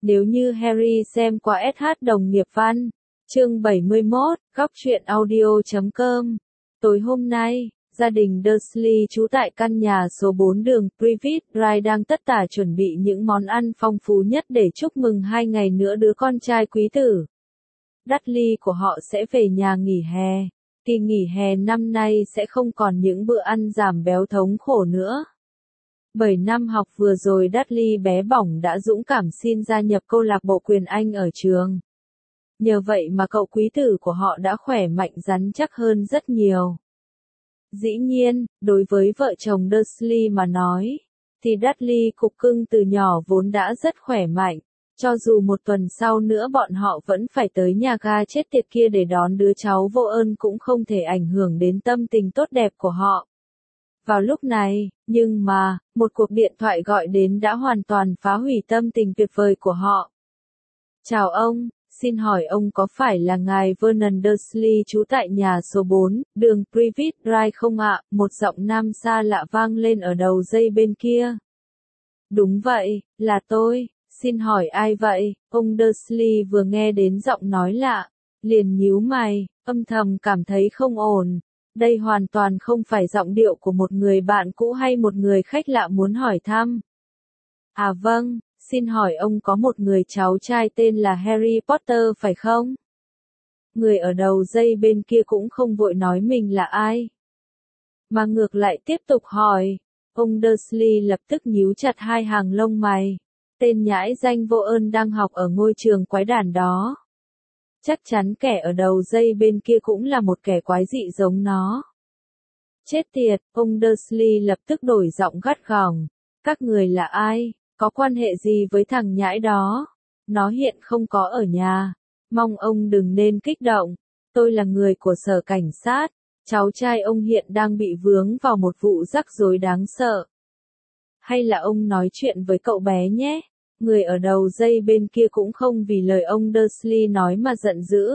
nếu như Harry xem qua SH đồng nghiệp văn. Chương 71, góc truyện audio.com. Tối hôm nay, gia đình Dursley trú tại căn nhà số 4 đường Privet Drive đang tất tả chuẩn bị những món ăn phong phú nhất để chúc mừng 2 ngày nữa đứa con trai quý tử. Dudley của họ sẽ về nhà nghỉ hè. Kỳ nghỉ hè năm nay sẽ không còn những bữa ăn giảm béo thống khổ nữa. 7 năm học vừa rồi Dudley bé bỏng đã dũng cảm xin gia nhập câu lạc bộ quyền Anh ở trường. Nhờ vậy mà cậu quý tử của họ đã khỏe mạnh rắn chắc hơn rất nhiều. Dĩ nhiên, đối với vợ chồng Dursley mà nói, thì Dudley cục cưng từ nhỏ vốn đã rất khỏe mạnh, cho dù một tuần sau nữa bọn họ vẫn phải tới nhà ga chết tiệt kia để đón đứa cháu vô ơn cũng không thể ảnh hưởng đến tâm tình tốt đẹp của họ. Vào lúc này, nhưng mà, một cuộc điện thoại gọi đến đã hoàn toàn phá hủy tâm tình tuyệt vời của họ. Chào ông, xin hỏi ông có phải là ngài Vernon Dursley trú tại nhà số 4, đường Privet Drive không ạ? Một giọng nam xa lạ vang lên ở đầu dây bên kia. Đúng vậy, là tôi, xin hỏi ai vậy? Ông Dursley vừa nghe đến giọng nói lạ, liền nhíu mày, âm thầm cảm thấy không ổn. Đây hoàn toàn không phải giọng điệu của một người bạn cũ hay một người khách lạ muốn hỏi thăm. À vâng, xin hỏi ông có một người cháu trai tên là Harry Potter phải không? Người ở đầu dây bên kia cũng không vội nói mình là ai, mà ngược lại tiếp tục hỏi. Ông Dursley lập tức nhíu chặt hai hàng lông mày. Tên nhãi danh vô ơn đang học ở ngôi trường quái đản đó. Chắc chắn kẻ ở đầu dây bên kia cũng là một kẻ quái dị giống nó. Chết tiệt, ông Dursley lập tức đổi giọng gắt gỏng. Các người là ai? Có quan hệ gì với thằng nhãi đó? Nó hiện không có ở nhà. Mong ông đừng nên kích động. Tôi là người của sở cảnh sát. Cháu trai ông hiện đang bị vướng vào một vụ rắc rối đáng sợ. Hay là ông nói chuyện với cậu bé nhé? Người ở đầu dây bên kia cũng không vì lời ông Dursley nói mà giận dữ.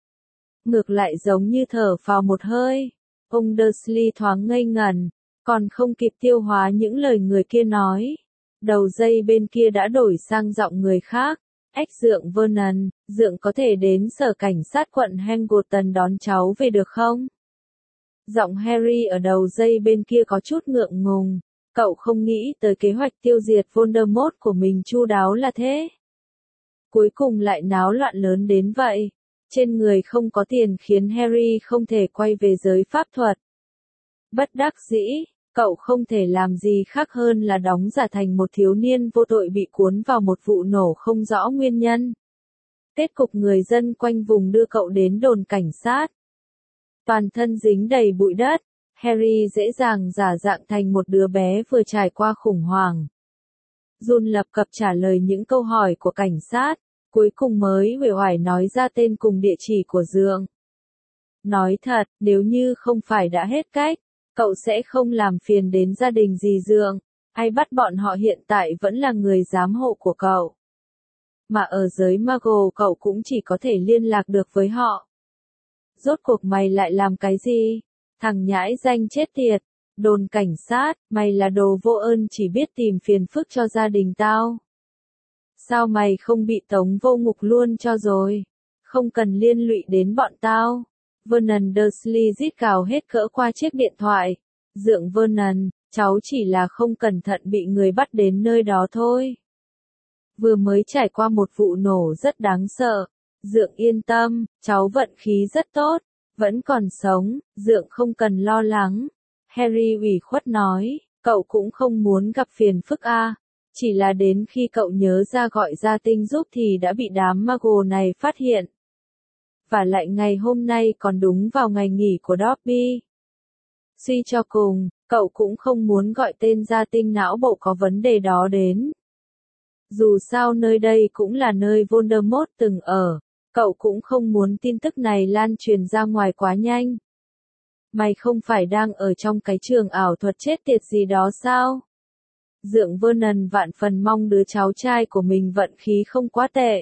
Ngược lại giống như thở phào một hơi. Ông Dursley thoáng ngây ngẩn, còn không kịp tiêu hóa những lời người kia nói. Đầu dây bên kia đã đổi sang giọng người khác. Dượng Vernon, dượng có thể đến sở cảnh sát quận Hambleton đón cháu về được không? Giọng Harry ở đầu dây bên kia có chút ngượng ngùng. Cậu không nghĩ tới kế hoạch tiêu diệt Voldemort của mình chu đáo là thế. Cuối cùng lại náo loạn lớn đến vậy. Trên người không có tiền khiến Harry không thể quay về giới pháp thuật. Bất đắc dĩ, cậu không thể làm gì khác hơn là đóng giả thành một thiếu niên vô tội bị cuốn vào một vụ nổ không rõ nguyên nhân. Kết cục người dân quanh vùng đưa cậu đến đồn cảnh sát. Toàn thân dính đầy bụi đất. Harry dễ dàng giả dạng thành một đứa bé vừa trải qua khủng hoảng. Run lập cập trả lời những câu hỏi của cảnh sát, cuối cùng mới uể oải nói ra tên cùng địa chỉ của dượng. Nói thật, nếu như không phải đã hết cách, cậu sẽ không làm phiền đến gia đình dì dượng, ai bắt bọn họ hiện tại vẫn là người giám hộ của cậu. Mà ở giới Muggle cậu cũng chỉ có thể liên lạc được với họ. Rốt cuộc mày lại làm cái gì? Thằng nhãi danh chết tiệt, đồn cảnh sát, mày là đồ vô ơn chỉ biết tìm phiền phức cho gia đình tao. Sao mày không bị tống vô ngục luôn cho rồi? Không cần liên lụy đến bọn tao. Vernon Dursley rít gào hết cỡ qua chiếc điện thoại. Dượng Vernon, cháu chỉ là không cẩn thận bị người bắt đến nơi đó thôi. Vừa mới trải qua một vụ nổ rất đáng sợ. Dượng yên tâm, cháu vận khí rất tốt. Vẫn còn sống, dượng không cần lo lắng. Harry ủy khuất nói, cậu cũng không muốn gặp phiền phức a. Chỉ là đến khi cậu nhớ ra gọi gia tinh giúp thì đã bị đám Muggle này phát hiện. Và lại ngày hôm nay còn đúng vào ngày nghỉ của Dobby. Suy cho cùng, cậu cũng không muốn gọi tên gia tinh não bộ có vấn đề đó đến. Dù sao nơi đây cũng là nơi Voldemort từng ở. Cậu cũng không muốn tin tức này lan truyền ra ngoài quá nhanh. Mày không phải đang ở trong cái trường ảo thuật chết tiệt gì đó sao? Dượng Vernon vạn phần mong đứa cháu trai của mình vận khí không quá tệ.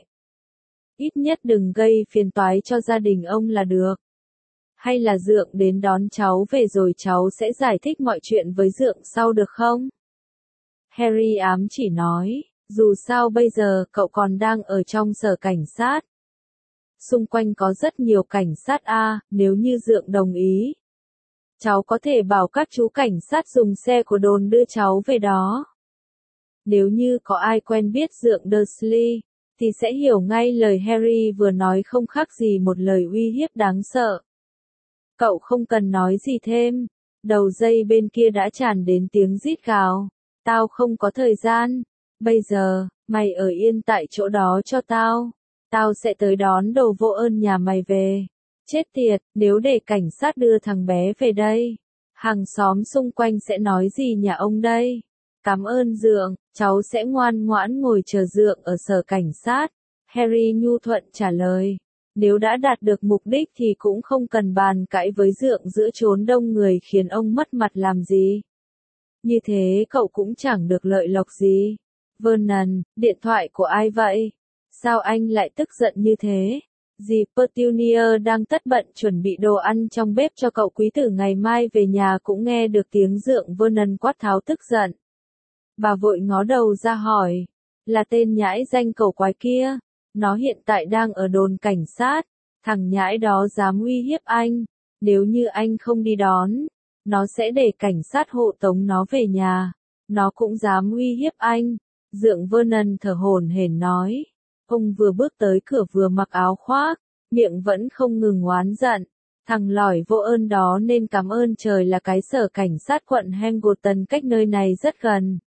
Ít nhất đừng gây phiền toái cho gia đình ông là được. Hay là dượng đến đón cháu về rồi cháu sẽ giải thích mọi chuyện với dượng sau được không? Harry ám chỉ nói, Dù sao bây giờ cậu còn đang ở trong sở cảnh sát. Xung quanh có rất nhiều cảnh sát nếu như Dượng đồng ý. Cháu có thể bảo các chú cảnh sát dùng xe của đồn đưa cháu về đó. Nếu như có ai quen biết Dượng Dursley, thì sẽ hiểu ngay lời Harry vừa nói không khác gì một lời uy hiếp đáng sợ. Cậu không cần nói gì thêm. Đầu dây bên kia đã tràn đến tiếng rít gào. Tao không có thời gian. Bây giờ, mày ở yên tại chỗ đó cho tao. Tao sẽ tới đón đồ vô ơn nhà mày về. Chết tiệt, nếu để cảnh sát đưa thằng bé về đây, hàng xóm xung quanh sẽ nói gì nhà ông đây? Cảm ơn Dượng, cháu sẽ ngoan ngoãn ngồi chờ Dượng ở sở cảnh sát. Harry nhu thuận trả lời. Nếu đã đạt được mục đích thì cũng không cần bàn cãi với Dượng giữa chốn đông người khiến ông mất mặt làm gì. Như thế cậu cũng chẳng được lợi lộc gì. Vernon, điện thoại của ai vậy? Sao anh lại tức giận như thế? Dì Petunia đang tất bận chuẩn bị đồ ăn trong bếp cho cậu quý tử ngày mai về nhà cũng nghe được tiếng Dượng Vernon quát tháo tức giận. Bà vội ngó đầu ra hỏi, là tên nhãi danh cẩu quái kia, nó hiện tại đang ở đồn cảnh sát, thằng nhãi đó dám uy hiếp anh, nếu như anh không đi đón, nó sẽ để cảnh sát hộ tống nó về nhà, nó cũng dám uy hiếp anh, Dượng Vernon thở hổn hển nói. Ông vừa bước tới cửa vừa mặc áo khoác, miệng vẫn không ngừng oán giận. Thằng lỏi vô ơn đó nên cảm ơn trời là cái sở cảnh sát quận Hangleton cách nơi này rất gần.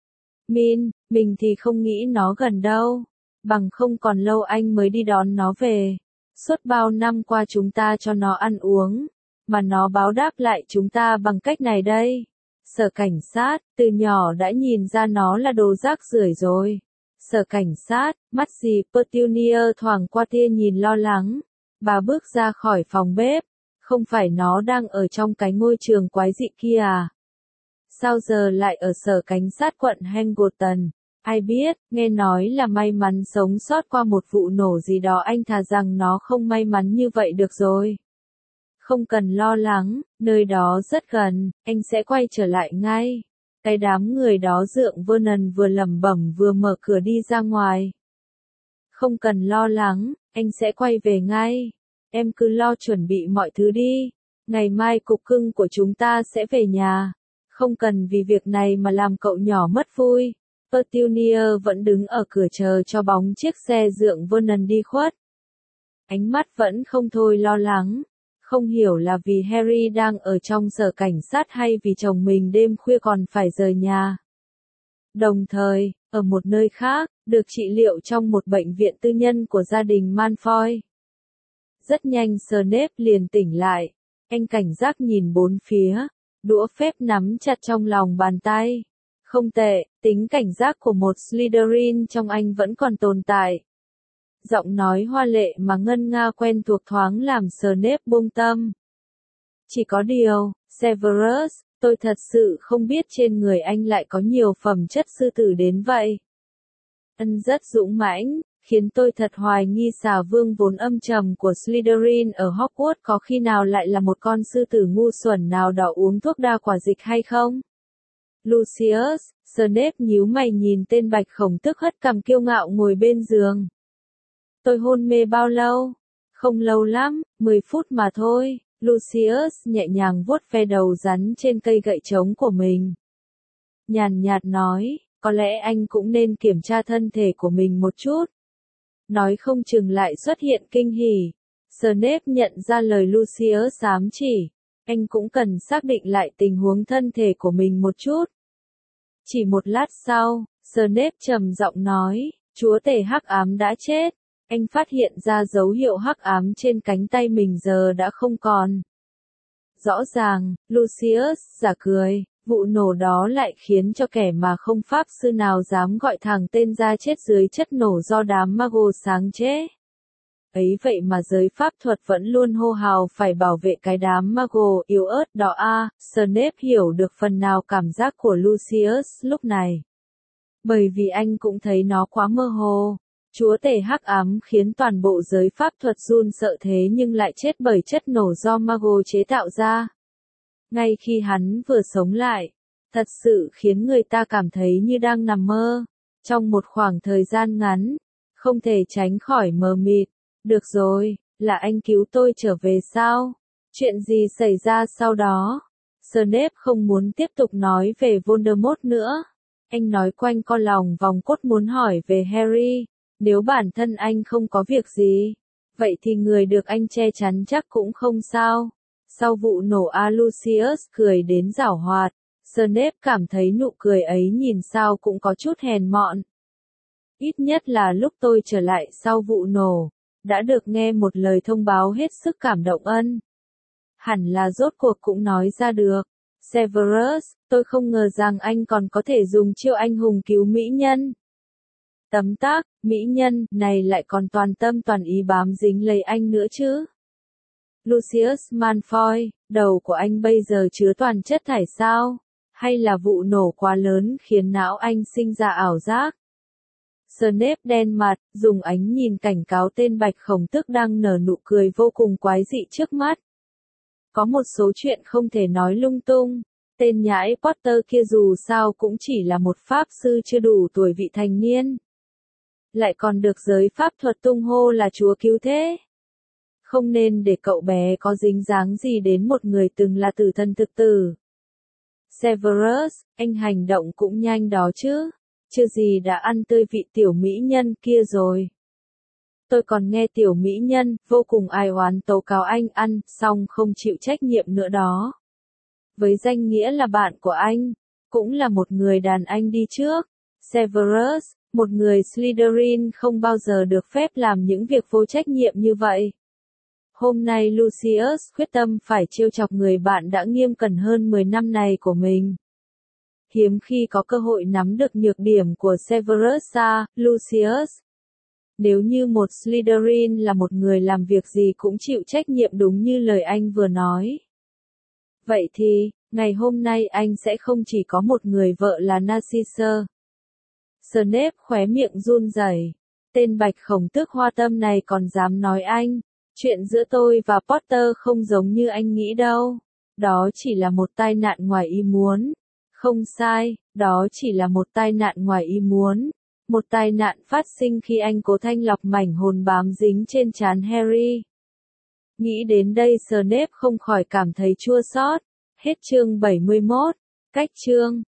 Mình thì không nghĩ nó gần đâu. Bằng không còn lâu anh mới đi đón nó về. Suốt bao năm qua chúng ta cho nó ăn uống, mà nó báo đáp lại chúng ta bằng cách này đây. Sở cảnh sát, từ nhỏ đã nhìn ra nó là đồ rác rưởi rồi. Sở cảnh sát, mắt dì Petunia thoáng qua tia nhìn lo lắng. Bà bước ra khỏi phòng bếp. Không phải nó đang ở trong cái ngôi trường quái dị kia à? Sao giờ lại ở sở cảnh sát quận Hangleton? Ai biết, nghe nói là may mắn sống sót qua một vụ nổ gì đó, anh thà rằng nó không may mắn như vậy được rồi. Không cần lo lắng, nơi đó rất gần, anh sẽ quay trở lại ngay. Cái đám người đó Dượng Vernon vừa lẩm bẩm vừa mở cửa đi ra ngoài. Không cần lo lắng, anh sẽ quay về ngay. Em cứ lo chuẩn bị mọi thứ đi. Ngày mai cục cưng của chúng ta sẽ về nhà. Không cần vì việc này mà làm cậu nhỏ mất vui. Petunia vẫn đứng ở cửa chờ cho bóng chiếc xe Dượng Vernon đi khuất. Ánh mắt vẫn không thôi lo lắng. Không hiểu là vì Harry đang ở trong sở cảnh sát hay vì chồng mình đêm khuya còn phải rời nhà. Đồng thời, ở một nơi khác, được trị liệu trong một bệnh viện tư nhân của gia đình Malfoy. Rất nhanh Snape liền tỉnh lại. Anh cảnh giác nhìn bốn phía, đũa phép nắm chặt trong lòng bàn tay. Không tệ, tính cảnh giác của một Slytherin trong anh vẫn còn tồn tại. Giọng nói hoa lệ mà ngân nga quen thuộc thoáng làm Snape buông tâm. Chỉ có điều, Severus, tôi thật sự không biết trên người anh lại có nhiều phẩm chất sư tử đến vậy. Anh rất dũng mãnh, khiến tôi thật hoài nghi xà vương vốn âm trầm của Slytherin ở Hogwarts có khi nào lại là một con sư tử ngu xuẩn nào đó uống thuốc đa quả dịch hay không? Lucius, Snape nhíu mày nhìn tên bạch khổng tức hất cằm kiêu ngạo ngồi bên giường. Tôi hôn mê bao lâu? Không lâu lắm, 10 phút mà thôi. Lucius nhẹ nhàng vuốt ve đầu rắn trên cây gậy trống của mình. Nhàn nhạt nói, có lẽ anh cũng nên kiểm tra thân thể của mình một chút. Nói không chừng lại xuất hiện kinh hỉ. Snape nhận ra lời Lucius ám chỉ. Anh cũng cần xác định lại tình huống thân thể của mình một chút. Chỉ một lát sau, Snape trầm giọng nói, chúa tể hắc ám đã chết. Anh phát hiện ra dấu hiệu hắc ám trên cánh tay mình giờ đã không còn. Rõ ràng, Lucius giả cười, vụ nổ đó lại khiến cho kẻ mà không pháp sư nào dám gọi thẳng tên ra chết dưới chất nổ do đám Mago sáng chế. Ấy vậy mà giới pháp thuật vẫn luôn hô hào phải bảo vệ cái đám Mago yếu ớt đó a. Snape hiểu được phần nào cảm giác của Lucius lúc này. Bởi vì anh cũng thấy nó quá mơ hồ. Chúa tể hắc ám khiến toàn bộ giới pháp thuật run sợ thế nhưng lại chết bởi chất nổ do Mago chế tạo ra. Ngay khi hắn vừa sống lại, thật sự khiến người ta cảm thấy như đang nằm mơ. Trong một khoảng thời gian ngắn, không thể tránh khỏi mờ mịt. Được rồi, là anh cứu tôi trở về sao? Chuyện gì xảy ra sau đó? Snape không muốn tiếp tục nói về Voldemort nữa. Anh nói quanh co lòng vòng cốt muốn hỏi về Harry. Nếu bản thân anh không có việc gì, vậy thì người được anh che chắn chắc cũng không sao. Sau vụ nổ Lucius cười đến giảo hoạt. Snape cảm thấy nụ cười ấy nhìn sao cũng có chút hèn mọn. Ít nhất là lúc tôi trở lại sau vụ nổ, đã được nghe một lời thông báo hết sức cảm động ân. Hẳn là rốt cuộc cũng nói ra được. Severus, tôi không ngờ rằng anh còn có thể dùng chiêu anh hùng cứu mỹ nhân. Tấm tắc, mỹ nhân này lại còn toàn tâm toàn ý bám dính lấy anh nữa chứ. Lucius Malfoy, đầu của anh bây giờ chứa toàn chất thải sao? Hay là vụ nổ quá lớn khiến não anh sinh ra ảo giác? Snape đen mặt, dùng ánh nhìn cảnh cáo tên Bạch Khổng Tước đang nở nụ cười vô cùng quái dị trước mắt. Có một số chuyện không thể nói lung tung. Tên nhãi Potter kia dù sao cũng chỉ là một pháp sư chưa đủ tuổi vị thành niên. Lại còn được giới pháp thuật tung hô là chúa cứu thế. Không nên để cậu bé có dính dáng gì đến một người từng là tử thần thực tử. Severus, anh hành động cũng nhanh đó chứ. Chưa gì đã ăn tươi vị tiểu mỹ nhân kia rồi. Tôi còn nghe tiểu mỹ nhân vô cùng ai oán tố cáo anh ăn xong không chịu trách nhiệm nữa đó. Với danh nghĩa là bạn của anh, cũng là một người đàn anh đi trước. Severus, một người Slytherin không bao giờ được phép làm những việc vô trách nhiệm như vậy. Hôm nay Lucius quyết tâm phải trêu chọc người bạn đã nghiêm cẩn hơn 10 năm này của mình. Hiếm khi có cơ hội nắm được nhược điểm của Severus Lucius. Nếu như một Slytherin là một người làm việc gì cũng chịu trách nhiệm đúng như lời anh vừa nói. Vậy thì, ngày hôm nay anh sẽ không chỉ có một người vợ là Narcissa. Snape khóe miệng run rẩy. Tên Bạch Khổng Tước hoa tâm này còn dám nói anh. Chuyện giữa tôi và Potter không giống như anh nghĩ đâu. Đó chỉ là một tai nạn ngoài ý muốn. Không sai, đó chỉ là một tai nạn ngoài ý muốn. Một tai nạn phát sinh khi anh cố thanh lọc mảnh hồn bám dính trên trán Harry. Nghĩ đến đây Snape không khỏi cảm thấy chua xót. Hết chương 71. Cách chương